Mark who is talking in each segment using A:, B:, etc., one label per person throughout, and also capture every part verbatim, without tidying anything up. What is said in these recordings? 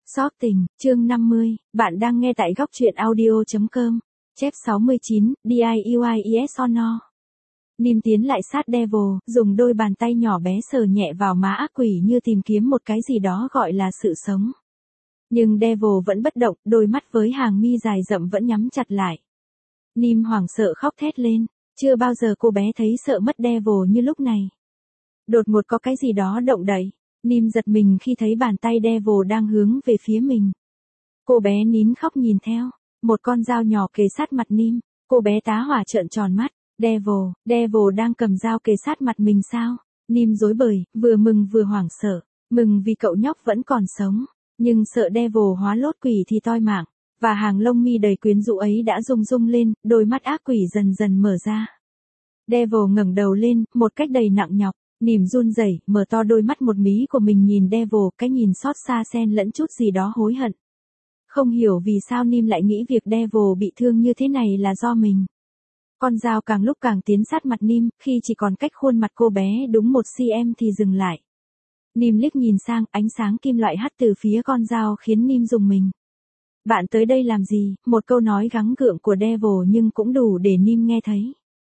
A: Xót tình, chương năm mươi, bạn đang nghe tại góc truyện audio.com, chép sáu mươi chín, D I U I E S or no. Nim tiến lại sát Devil, dùng đôi bàn tay nhỏ bé sờ nhẹ vào má ác quỷ như tìm kiếm một cái gì đó gọi là sự sống. Nhưng Devil vẫn bất động, đôi mắt với hàng mi dài rậm vẫn nhắm chặt lại. Nim hoảng sợ khóc thét lên, chưa bao giờ cô bé thấy sợ mất Devil như lúc này. Đột ngột có cái gì đó động đậy. Nim giật mình khi thấy bàn tay Devil đang hướng về phía mình. Cô bé nín khóc nhìn theo, một con dao nhỏ kề sát mặt Nim, cô bé tá hỏa trợn tròn mắt, Devil, Devil đang cầm dao kề sát mặt mình sao? Nim rối bời, vừa mừng vừa hoảng sợ, mừng vì cậu nhóc vẫn còn sống, nhưng sợ Devil hóa lốt quỷ thì toi mạng, và hàng lông mi đầy quyến rũ ấy đã rung rung lên, đôi mắt ác quỷ dần dần mở ra. Devil ngẩng đầu lên, một cách đầy nặng nhọc. Nim run rẩy, mở to đôi mắt một mí của mình nhìn Devil, cái nhìn xót xa xen lẫn chút gì đó hối hận. Không hiểu vì sao Nim lại nghĩ việc Devil bị thương như thế này là do mình. Con dao càng lúc càng tiến sát mặt Nim, khi chỉ còn cách khuôn mặt cô bé đúng một xăng-ti-mét thì dừng lại. Nim liếc nhìn sang, ánh sáng kim loại hắt từ phía con dao khiến Nim rùng mình. Bạn tới đây làm gì? Một câu nói gắng gượng của Devil nhưng cũng đủ để Nim nghe thấy.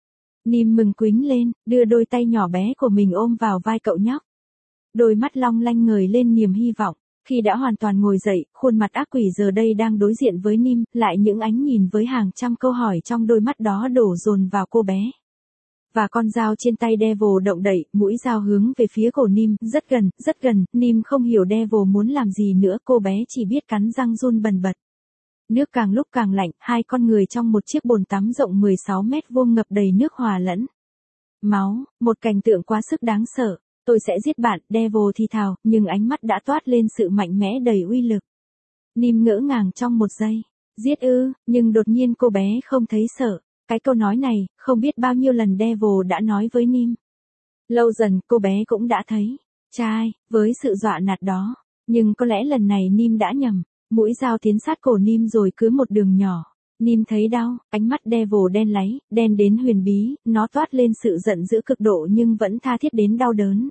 A: Nim mừng quính lên, đưa đôi tay nhỏ bé của mình ôm vào vai cậu nhóc. Đôi mắt long lanh ngời lên niềm hy vọng, khi đã hoàn toàn ngồi dậy, khuôn mặt ác quỷ giờ đây đang đối diện với Nim, lại những ánh nhìn với hàng trăm câu hỏi trong đôi mắt đó đổ dồn vào cô bé. Và con dao trên tay Devil động đậy, mũi dao hướng về phía cổ Nim, rất gần, rất gần, Nim không hiểu Devil muốn làm gì nữa, cô bé chỉ biết cắn răng run bần bật. Nước càng lúc càng lạnh, hai con người trong một chiếc bồn tắm rộng mười sáu mét vuông ngập đầy nước hòa lẫn máu, một cảnh tượng quá sức đáng sợ. Tôi sẽ giết bạn, Devil thì thào, nhưng ánh mắt đã toát lên sự mạnh mẽ đầy uy lực. Nim ngỡ ngàng trong một giây, giết ư, nhưng đột nhiên cô bé không thấy sợ. Cái câu nói này, không biết bao nhiêu lần Devil đã nói với Nim. Lâu dần, cô bé cũng đã thấy, trai, với sự dọa nạt đó, nhưng có lẽ lần này Nim đã nhầm. Mũi dao tiến sát cổ Nim rồi cứ một đường nhỏ. Nim thấy đau, ánh mắt Devil đen láy, đen đến huyền bí, nó toát lên sự giận dữ cực độ nhưng vẫn tha thiết đến đau đớn.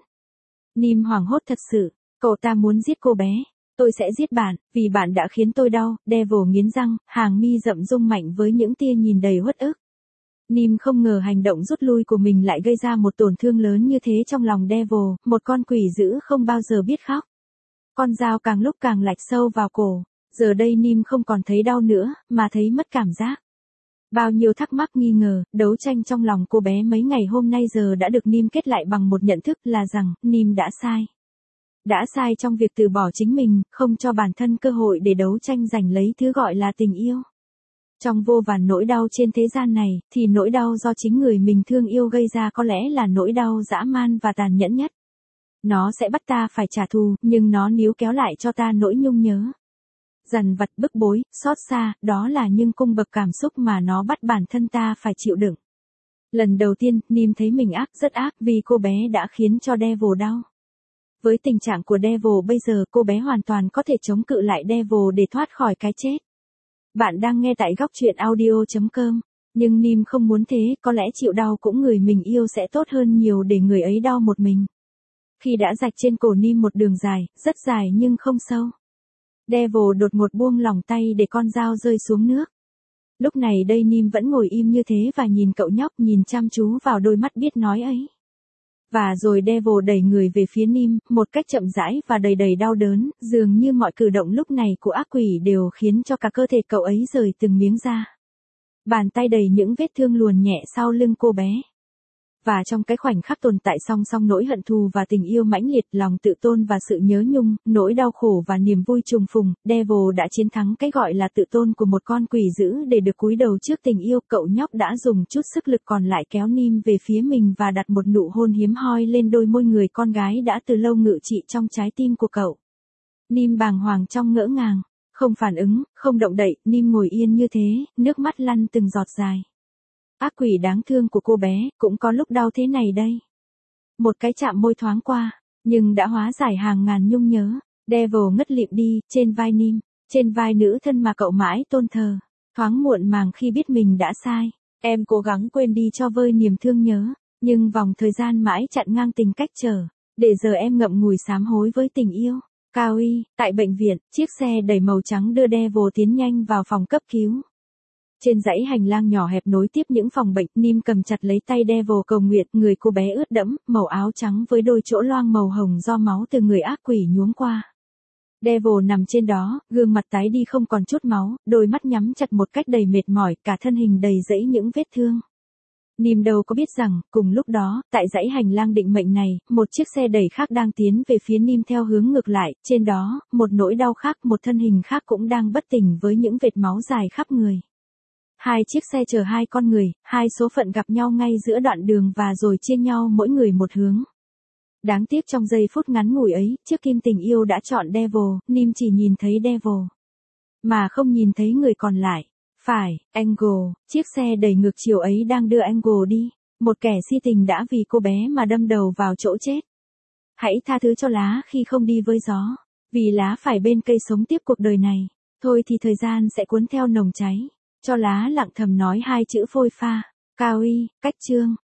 A: Nim hoảng hốt thật sự, cậu ta muốn giết cô bé. Tôi sẽ giết bạn, vì bạn đã khiến tôi đau. Devil nghiến răng, hàng mi rậm rung mạnh với những tia nhìn đầy uất ức. Nim không ngờ hành động rút lui của mình lại gây ra một tổn thương lớn như thế trong lòng Devil, một con quỷ dữ không bao giờ biết khóc. Con dao càng lúc càng lạch sâu vào cổ. Giờ đây Nim không còn thấy đau nữa, mà thấy mất cảm giác. Bao nhiêu thắc mắc nghi ngờ, đấu tranh trong lòng cô bé mấy ngày hôm nay giờ đã được Nim kết lại bằng một nhận thức là rằng, Nim đã sai. Đã sai trong việc từ bỏ chính mình, không cho bản thân cơ hội để đấu tranh giành lấy thứ gọi là tình yêu. Trong vô vàn nỗi đau trên thế gian này, thì nỗi đau do chính người mình thương yêu gây ra có lẽ là nỗi đau dã man và tàn nhẫn nhất. Nó sẽ bắt ta phải trả thù, nhưng nó níu kéo lại cho ta nỗi nhung nhớ. Dằn vặt, bức bối, xót xa, đó là những cung bậc cảm xúc mà nó bắt bản thân ta phải chịu đựng. Lần đầu tiên, Nim thấy mình ác, rất ác vì cô bé đã khiến cho Devil đau. Với tình trạng của Devil bây giờ, cô bé hoàn toàn có thể chống cự lại Devil để thoát khỏi cái chết. Bạn đang nghe tại góc truyện audio.com, nhưng Nim không muốn thế, có lẽ chịu đau cũng người mình yêu sẽ tốt hơn nhiều để người ấy đau một mình. Khi đã rạch trên cổ Nim một đường dài, rất dài nhưng không sâu. Devil đột ngột buông lỏng tay để con dao rơi xuống nước. Lúc này đây Nim vẫn ngồi im như thế và nhìn cậu nhóc, nhìn chăm chú vào đôi mắt biết nói ấy. Và rồi Devil đẩy người về phía Nim, một cách chậm rãi và đầy đầy đau đớn, dường như mọi cử động lúc này của ác quỷ đều khiến cho cả cơ thể cậu ấy rời từng miếng da. Bàn tay đầy những vết thương luồn nhẹ sau lưng cô bé. Và trong cái khoảnh khắc tồn tại song song nỗi hận thù và tình yêu mãnh liệt, lòng tự tôn và sự nhớ nhung, nỗi đau khổ và niềm vui trùng phùng, Devil đã chiến thắng cái gọi là tự tôn của một con quỷ dữ để được cúi đầu trước tình yêu. Cậu nhóc đã dùng chút sức lực còn lại kéo Nim về phía mình và đặt một nụ hôn hiếm hoi lên đôi môi người con gái đã từ lâu ngự trị trong trái tim của cậu. Nim bàng hoàng trong ngỡ ngàng, không phản ứng, không động đậy, Nim ngồi yên như thế, nước mắt lăn từng giọt dài. Ác quỷ đáng thương của cô bé, cũng có lúc đau thế này đây. Một cái chạm môi thoáng qua, nhưng đã hóa giải hàng ngàn nhung nhớ. Devil ngất lịm đi, trên vai Nim, trên vai nữ thân mà cậu mãi tôn thờ. Thoáng muộn màng khi biết mình đã sai, em cố gắng quên đi cho vơi niềm thương nhớ, nhưng vòng thời gian mãi chặn ngang tình cách trở, để giờ em ngậm ngùi sám hối với tình yêu. Cao Y, tại bệnh viện, chiếc xe đẩy màu trắng đưa Devil tiến nhanh vào phòng cấp cứu. Trên dãy hành lang nhỏ hẹp nối tiếp những phòng bệnh, Nim cầm chặt lấy tay Devil cầu nguyện, người cô bé ướt đẫm, màu áo trắng với đôi chỗ loang màu hồng do máu từ người ác quỷ nhuốm qua. Devil nằm trên đó, gương mặt tái đi không còn chút máu, đôi mắt nhắm chặt một cách đầy mệt mỏi, cả thân hình đầy rẫy những vết thương. Nim đâu có biết rằng, cùng lúc đó, tại dãy hành lang định mệnh này, một chiếc xe đẩy khác đang tiến về phía Nim theo hướng ngược lại, trên đó, một nỗi đau khác, một thân hình khác cũng đang bất tỉnh với những vệt máu dài khắp người. Hai chiếc xe chở hai con người, hai số phận gặp nhau ngay giữa đoạn đường và rồi chia nhau mỗi người một hướng. Đáng tiếc trong giây phút ngắn ngủi ấy, chiếc kim tình yêu đã chọn Devil, Nim chỉ nhìn thấy Devil, mà không nhìn thấy người còn lại. Phải, Angle, chiếc xe đẩy ngược chiều ấy đang đưa Angle đi. Một kẻ si tình đã vì cô bé mà đâm đầu vào chỗ chết. Hãy tha thứ cho lá khi không đi với gió. Vì lá phải bên cây sống tiếp cuộc đời này. Thôi thì thời gian sẽ cuốn theo nồng cháy. Cho lá lặng thầm nói hai chữ phôi pha. Cao Y, cách chương.